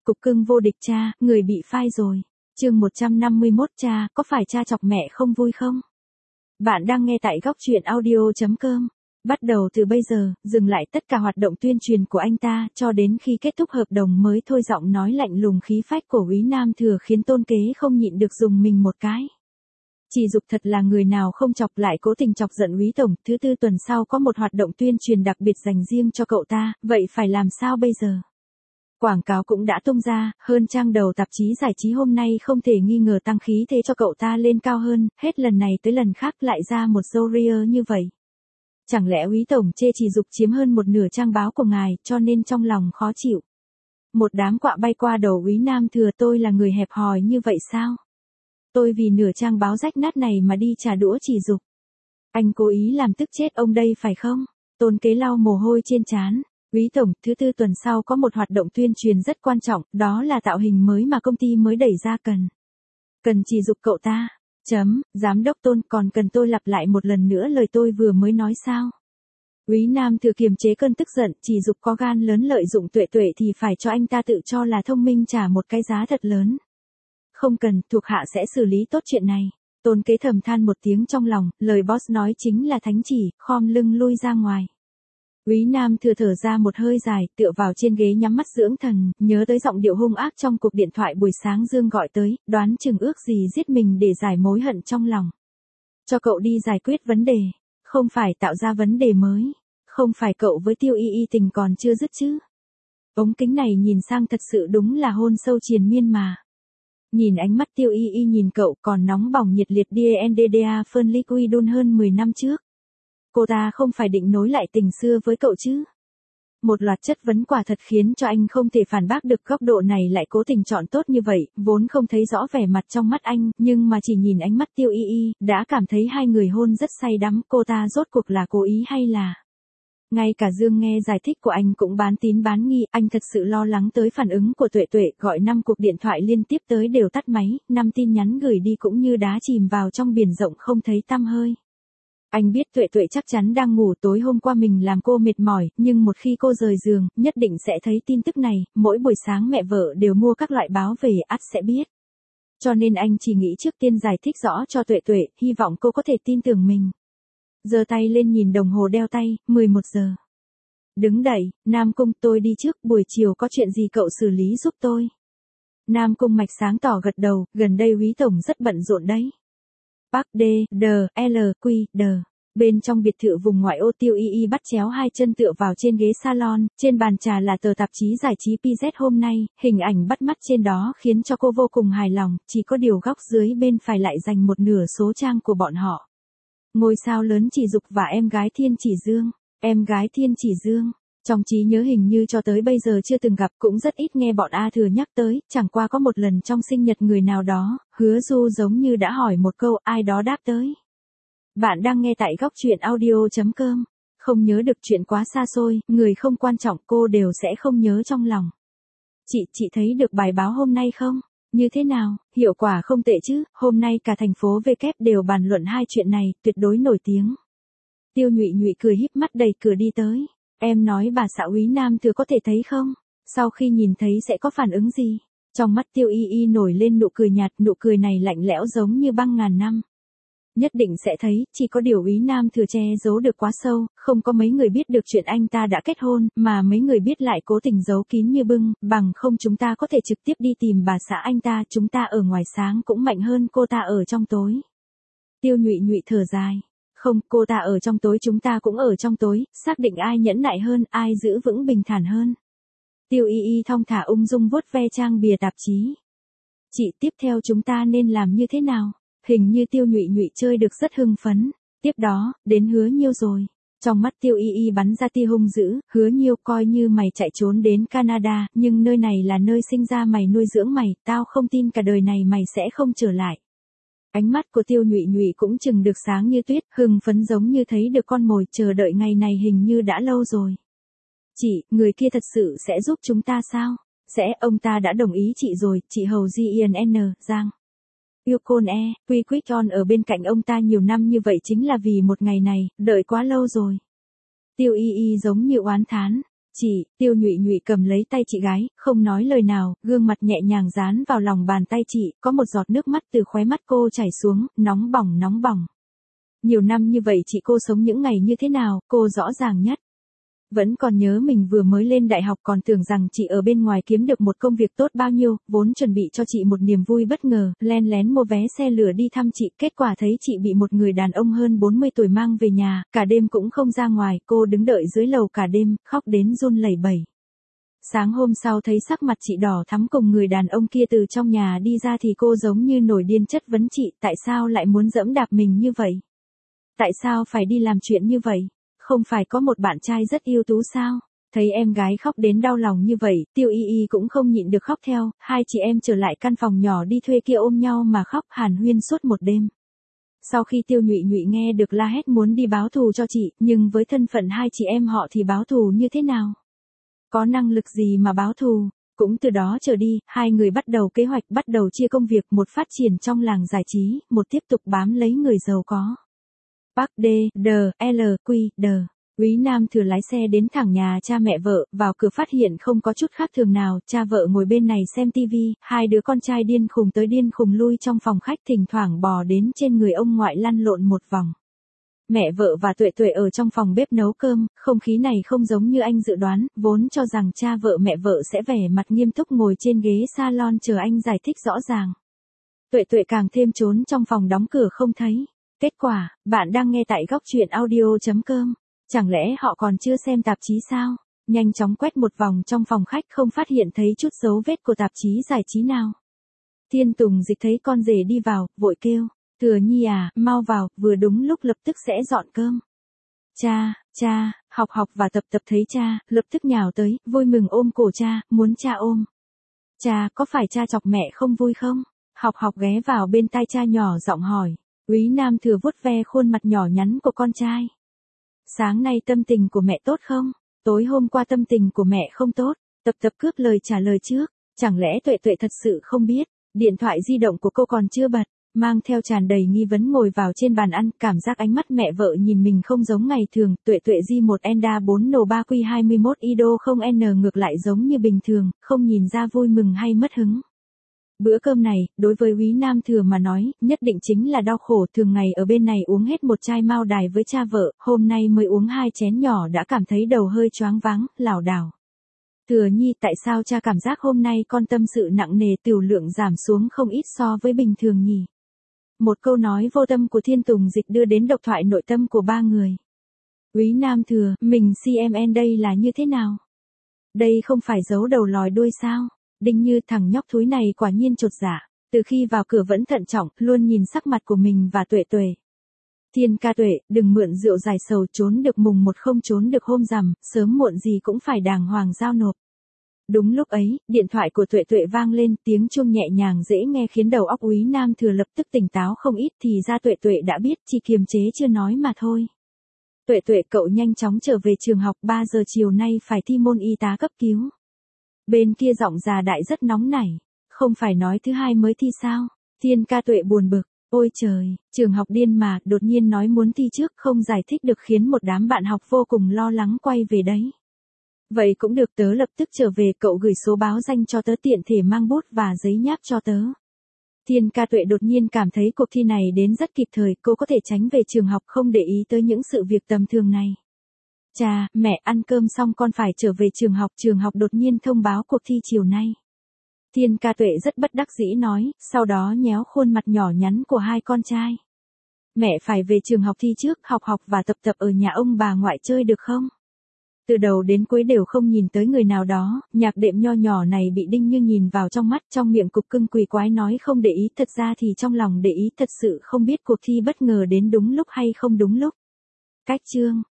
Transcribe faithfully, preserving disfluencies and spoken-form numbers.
cục cưng vô địch cha, người bị phai rồi. Chương một trăm năm mươi mốt cha, có phải cha chọc mẹ không vui không? Bạn đang nghe tại góc truyện audio chấm com. Bắt đầu từ bây giờ, dừng lại tất cả hoạt động tuyên truyền của anh ta, cho đến khi kết thúc hợp đồng mới thôi. Giọng nói lạnh lùng khí phách của Úy Nam Thừa khiến Tôn Kế không nhịn được dùng mình một cái. Chỉ Dục thật là người nào không chọc lại cố tình chọc giận Úy Tổng. Thứ tư tuần sau có một hoạt động tuyên truyền đặc biệt dành riêng cho cậu ta, vậy phải làm sao bây giờ? Quảng cáo cũng đã tung ra, hơn trang đầu tạp chí giải trí hôm nay không thể nghi ngờ tăng khí thế cho cậu ta lên cao hơn, hết lần này tới lần khác lại ra một story như vậy. Chẳng lẽ Úy Tổng chê Chỉ Dục chiếm hơn một nửa trang báo của ngài, cho nên trong lòng khó chịu. Một đám quạ bay qua đầu Úy Nam Thừa, tôi là người hẹp hòi như vậy sao? Tôi vì nửa trang báo rách nát này mà đi trả đũa Chỉ Dục. Anh cố ý làm tức chết ông đây phải không? Tôn Kế lau mồ hôi trên trán. Úy Tổng, thứ tư tuần sau có một hoạt động tuyên truyền rất quan trọng, đó là tạo hình mới mà công ty mới đẩy ra cần. Cần Chỉ Dục cậu ta. Chấm, giám đốc Tôn, còn cần tôi lặp lại một lần nữa lời tôi vừa mới nói sao? Úy Nam Thừa kiềm chế cơn tức giận, Chỉ Dục có gan lớn lợi dụng Tuệ Tuệ thì phải cho anh ta tự cho là thông minh trả một cái giá thật lớn. Không cần, thuộc hạ sẽ xử lý tốt chuyện này. Tôn Kế thầm than một tiếng trong lòng, lời boss nói chính là thánh chỉ, khom lưng lui ra ngoài. Úy Nam Thừa thở ra một hơi dài, tựa vào trên ghế nhắm mắt dưỡng thần, nhớ tới giọng điệu hung ác trong cuộc điện thoại buổi sáng Dương gọi tới, đoán chừng ước gì giết mình để giải mối hận trong lòng. Cho cậu đi giải quyết vấn đề, không phải tạo ra vấn đề mới, không phải cậu với Tiêu Y Y tình còn chưa dứt chứ. Ống kính này nhìn sang thật sự đúng là hôn sâu triền miên mà. Nhìn ánh mắt Tiêu Y Y nhìn cậu còn nóng bỏng nhiệt liệt đê en đê đê a phân liquidun hơn mười năm trước. Cô ta không phải định nối lại tình xưa với cậu chứ? Một loạt chất vấn quả thật khiến cho anh không thể phản bác được. Góc độ này lại cố tình chọn tốt như vậy, vốn không thấy rõ vẻ mặt trong mắt anh, nhưng mà chỉ nhìn ánh mắt Tiêu Y Y, đã cảm thấy hai người hôn rất say đắm. Cô ta rốt cuộc là cố ý hay là... Ngay cả Dương nghe giải thích của anh cũng bán tín bán nghi, anh thật sự lo lắng tới phản ứng của Tuệ Tuệ, gọi năm cuộc điện thoại liên tiếp tới đều tắt máy, năm tin nhắn gửi đi cũng như đá chìm vào trong biển rộng không thấy tăm hơi. Anh biết Tuệ Tuệ chắc chắn đang ngủ, tối hôm qua mình làm cô mệt mỏi, nhưng một khi cô rời giường, nhất định sẽ thấy tin tức này, mỗi buổi sáng mẹ vợ đều mua các loại báo về, ắt sẽ biết. Cho nên anh chỉ nghĩ trước tiên giải thích rõ cho Tuệ Tuệ, hy vọng cô có thể tin tưởng mình. Giơ tay lên nhìn đồng hồ đeo tay, mười một giờ. Đứng dậy, Nam Cung, tôi đi trước, buổi chiều có chuyện gì cậu xử lý giúp tôi. Nam Cung mạch sáng tỏ gật đầu, gần đây Úy Tổng rất bận rộn đấy. Park D, D, L, Q, D. Bên trong biệt thự vùng ngoại ô, Tiêu Y Y bắt chéo hai chân tựa vào trên ghế salon, trên bàn trà là tờ tạp chí giải trí pê zét hôm nay, hình ảnh bắt mắt trên đó khiến cho cô vô cùng hài lòng, chỉ có điều góc dưới bên phải lại dành một nửa số trang của bọn họ. Ngôi sao lớn Chỉ Dục và em gái Thiên Chỉ Dương. Em gái Thiên Chỉ Dương. Trong trí nhớ hình như cho tới bây giờ chưa từng gặp, cũng rất ít nghe bọn A Thừa nhắc tới, chẳng qua có một lần trong sinh nhật người nào đó, Hứa Du giống như đã hỏi một câu, ai đó đáp tới. Bạn đang nghe tại góc truyện audio chấm com. Không nhớ được chuyện quá xa xôi, người không quan trọng cô đều sẽ không nhớ trong lòng. Chị, chị thấy được bài báo hôm nay không? Như thế nào, hiệu quả không tệ chứ, hôm nay cả thành phố V kép đều bàn luận hai chuyện này, tuyệt đối nổi tiếng. Tiêu Nhụy Nhụy cười híp mắt đẩy cửa đi tới. Em nói bà xã Úy Nam Thừa có thể thấy không? Sau khi nhìn thấy sẽ có phản ứng gì? Trong mắt Tiêu Y Y nổi lên nụ cười nhạt, nụ cười này lạnh lẽo giống như băng ngàn năm. Nhất định sẽ thấy, chỉ có điều Úy Nam Thừa che giấu được quá sâu, không có mấy người biết được chuyện anh ta đã kết hôn, mà mấy người biết lại cố tình giấu kín như bưng, bằng không chúng ta có thể trực tiếp đi tìm bà xã anh ta, chúng ta ở ngoài sáng cũng mạnh hơn cô ta ở trong tối. Tiêu Nhụy Nhụy thở dài. Không, cô ta ở trong tối chúng ta cũng ở trong tối, xác định ai nhẫn nại hơn, ai giữ vững bình thản hơn. Tiêu Y Y thong thả ung dung vuốt ve trang bìa tạp chí. Chị, tiếp theo chúng ta nên làm như thế nào? Hình như Tiêu Nhụy Nhụy chơi được rất hưng phấn. Tiếp đó, đến Hứa Nhiêu rồi. Trong mắt Tiêu Y Y bắn ra tia hung dữ, Hứa Nhiêu, coi như mày chạy trốn đến Canada, nhưng nơi này là nơi sinh ra mày nuôi dưỡng mày, tao không tin cả đời này mày sẽ không trở lại. Ánh mắt của Tiêu Nhụy Nhụy cũng chừng được sáng như tuyết, hưng phấn giống như thấy được con mồi, chờ đợi ngày này hình như đã lâu rồi. Chị, người kia thật sự sẽ giúp chúng ta sao? Sẽ, ông ta đã đồng ý chị rồi, chị Hầu Di Yên N, Giang. Yêu Côn E, Quy Quick On ở bên cạnh ông ta nhiều năm như vậy chính là vì một ngày này, đợi quá lâu rồi. Tiêu Y Y giống như oán thán. Chị, Tiêu Nhụy Nhụy cầm lấy tay chị gái, không nói lời nào, gương mặt nhẹ nhàng dán vào lòng bàn tay chị, có một giọt nước mắt từ khóe mắt cô chảy xuống, nóng bỏng nóng bỏng. Nhiều năm như vậy chị cô sống những ngày như thế nào, cô rõ ràng nhất. Vẫn còn nhớ mình vừa mới lên đại học còn tưởng rằng chị ở bên ngoài kiếm được một công việc tốt bao nhiêu, vốn chuẩn bị cho chị một niềm vui bất ngờ, len lén mua vé xe lửa đi thăm chị, kết quả thấy chị bị một người đàn ông hơn bốn mươi tuổi mang về nhà, cả đêm cũng không ra ngoài, cô đứng đợi dưới lầu cả đêm, khóc đến run lẩy bẩy. Sáng hôm sau thấy sắc mặt chị đỏ thắm cùng người đàn ông kia từ trong nhà đi ra thì cô giống như nổi điên chất vấn chị, tại sao lại muốn dẫm đạp mình như vậy? Tại sao phải đi làm chuyện như vậy? Không phải có một bạn trai rất ưu tú sao? Thấy em gái khóc đến đau lòng như vậy, Tiêu Y Y cũng không nhịn được khóc theo, hai chị em trở lại căn phòng nhỏ đi thuê kia ôm nhau mà khóc hàn huyên suốt một đêm. Sau khi Tiêu Nhụy Nhụy nghe được la hét muốn đi báo thù cho chị, nhưng với thân phận hai chị em họ thì báo thù như thế nào? Có năng lực gì mà báo thù? Cũng từ đó trở đi, hai người bắt đầu kế hoạch, bắt đầu chia công việc, một phát triển trong làng giải trí, một tiếp tục bám lấy người giàu có. Park D, D, L, Q, D. Úy Nam Thừa lái xe đến thẳng nhà cha mẹ vợ, vào cửa phát hiện không có chút khác thường nào, cha vợ ngồi bên này xem tivi, hai đứa con trai điên khùng tới điên khùng lui trong phòng khách thỉnh thoảng bò đến trên người ông ngoại lăn lộn một vòng. Mẹ vợ và Tuệ Tuệ ở trong phòng bếp nấu cơm, không khí này không giống như anh dự đoán, vốn cho rằng cha vợ mẹ vợ sẽ vẻ mặt nghiêm túc ngồi trên ghế salon chờ anh giải thích rõ ràng. Tuệ Tuệ càng thêm trốn trong phòng đóng cửa không thấy. Kết quả, bạn đang nghe tại góc truyện audio chấm com. Chẳng lẽ họ còn chưa xem tạp chí sao? Nhanh chóng quét một vòng trong phòng khách không phát hiện thấy chút dấu vết của tạp chí giải trí nào. Thiên Tùng Dịch thấy con rể đi vào, vội kêu, Thừa Nhi à, mau vào, vừa đúng lúc lập tức sẽ dọn cơm. Cha, cha, Học Học và Tập Tập thấy cha, lập tức nhào tới, vui mừng ôm cổ cha, muốn cha ôm. Cha, có phải cha chọc mẹ không vui không? Học Học ghé vào bên tai cha nhỏ giọng hỏi. Úy Nam Thừa vuốt ve khuôn mặt nhỏ nhắn của con trai. Sáng nay tâm tình của mẹ tốt không? Tối hôm qua tâm tình của mẹ không tốt. Tập Tập cướp lời trả lời trước. Chẳng lẽ Tuệ Tuệ thật sự không biết? Điện thoại di động của cô còn chưa bật. Mang theo tràn đầy nghi vấn ngồi vào trên bàn ăn, cảm giác ánh mắt mẹ vợ nhìn mình không giống ngày thường. Tuệ Tuệ Di một Enda bốn N ba Q hai mươi mốt Ido không N ngược lại giống như bình thường, không nhìn ra vui mừng hay mất hứng. Bữa cơm này, đối với Úy Nam Thừa mà nói, nhất định chính là đau khổ. Thường ngày ở bên này uống hết một chai mao đài với cha vợ, hôm nay mới uống hai chén nhỏ đã cảm thấy đầu hơi choáng váng, lảo đảo. Thừa Nhi, tại sao cha cảm giác hôm nay con tâm sự nặng nề, tiểu lượng giảm xuống không ít so với bình thường nhỉ? Một câu nói vô tâm của Thiên Tùng Dịch đưa đến độc thoại nội tâm của ba người. Úy Nam Thừa, mình xê em en đây là như thế nào? Đây không phải giấu đầu lòi đuôi sao? Đinh Như, thằng nhóc thúi này quả nhiên chột dạ, từ khi vào cửa vẫn thận trọng, luôn nhìn sắc mặt của mình và Tuệ Tuệ. Thiên ca Tuệ, đừng mượn rượu giải sầu, trốn được mùng một không trốn được hôm rằm, sớm muộn gì cũng phải đàng hoàng giao nộp. Đúng lúc ấy, điện thoại của Tuệ Tuệ vang lên, tiếng chuông nhẹ nhàng dễ nghe khiến đầu óc Úy Nam Thừa lập tức tỉnh táo không ít, thì ra Tuệ Tuệ đã biết, chỉ kiềm chế chưa nói mà thôi. Tuệ Tuệ, cậu nhanh chóng trở về trường học, ba giờ chiều nay phải thi môn y tá cấp cứu. Bên kia giọng già đại rất nóng nảy. Không phải nói thứ hai mới thi sao? Thiên ca Tuệ buồn bực. Ôi trời, trường học điên mà, đột nhiên nói muốn thi trước không giải thích được khiến một đám bạn học vô cùng lo lắng quay về đấy. Vậy cũng được, tớ lập tức trở về, cậu gửi số báo danh cho tớ tiện thể mang bút và giấy nháp cho tớ. Thiên ca Tuệ đột nhiên cảm thấy cuộc thi này đến rất kịp thời, cô có thể tránh về trường học không để ý tới những sự việc tầm thường này. Cha, mẹ, ăn cơm xong con phải trở về trường học, trường học đột nhiên thông báo cuộc thi chiều nay. Thiên ca Tuệ rất bất đắc dĩ nói, sau đó nhéo khuôn mặt nhỏ nhắn của hai con trai. Mẹ phải về trường học thi trước, Học Học và Tập Tập ở nhà ông bà ngoại chơi được không? Từ đầu đến cuối đều không nhìn tới người nào đó, nhạc đệm nho nhỏ này bị Đinh Như nhìn vào trong mắt, trong miệng cục cưng quỳ quái nói không để ý, thật ra thì trong lòng để ý, thật sự không biết cuộc thi bất ngờ đến đúng lúc hay không đúng lúc. Cách chương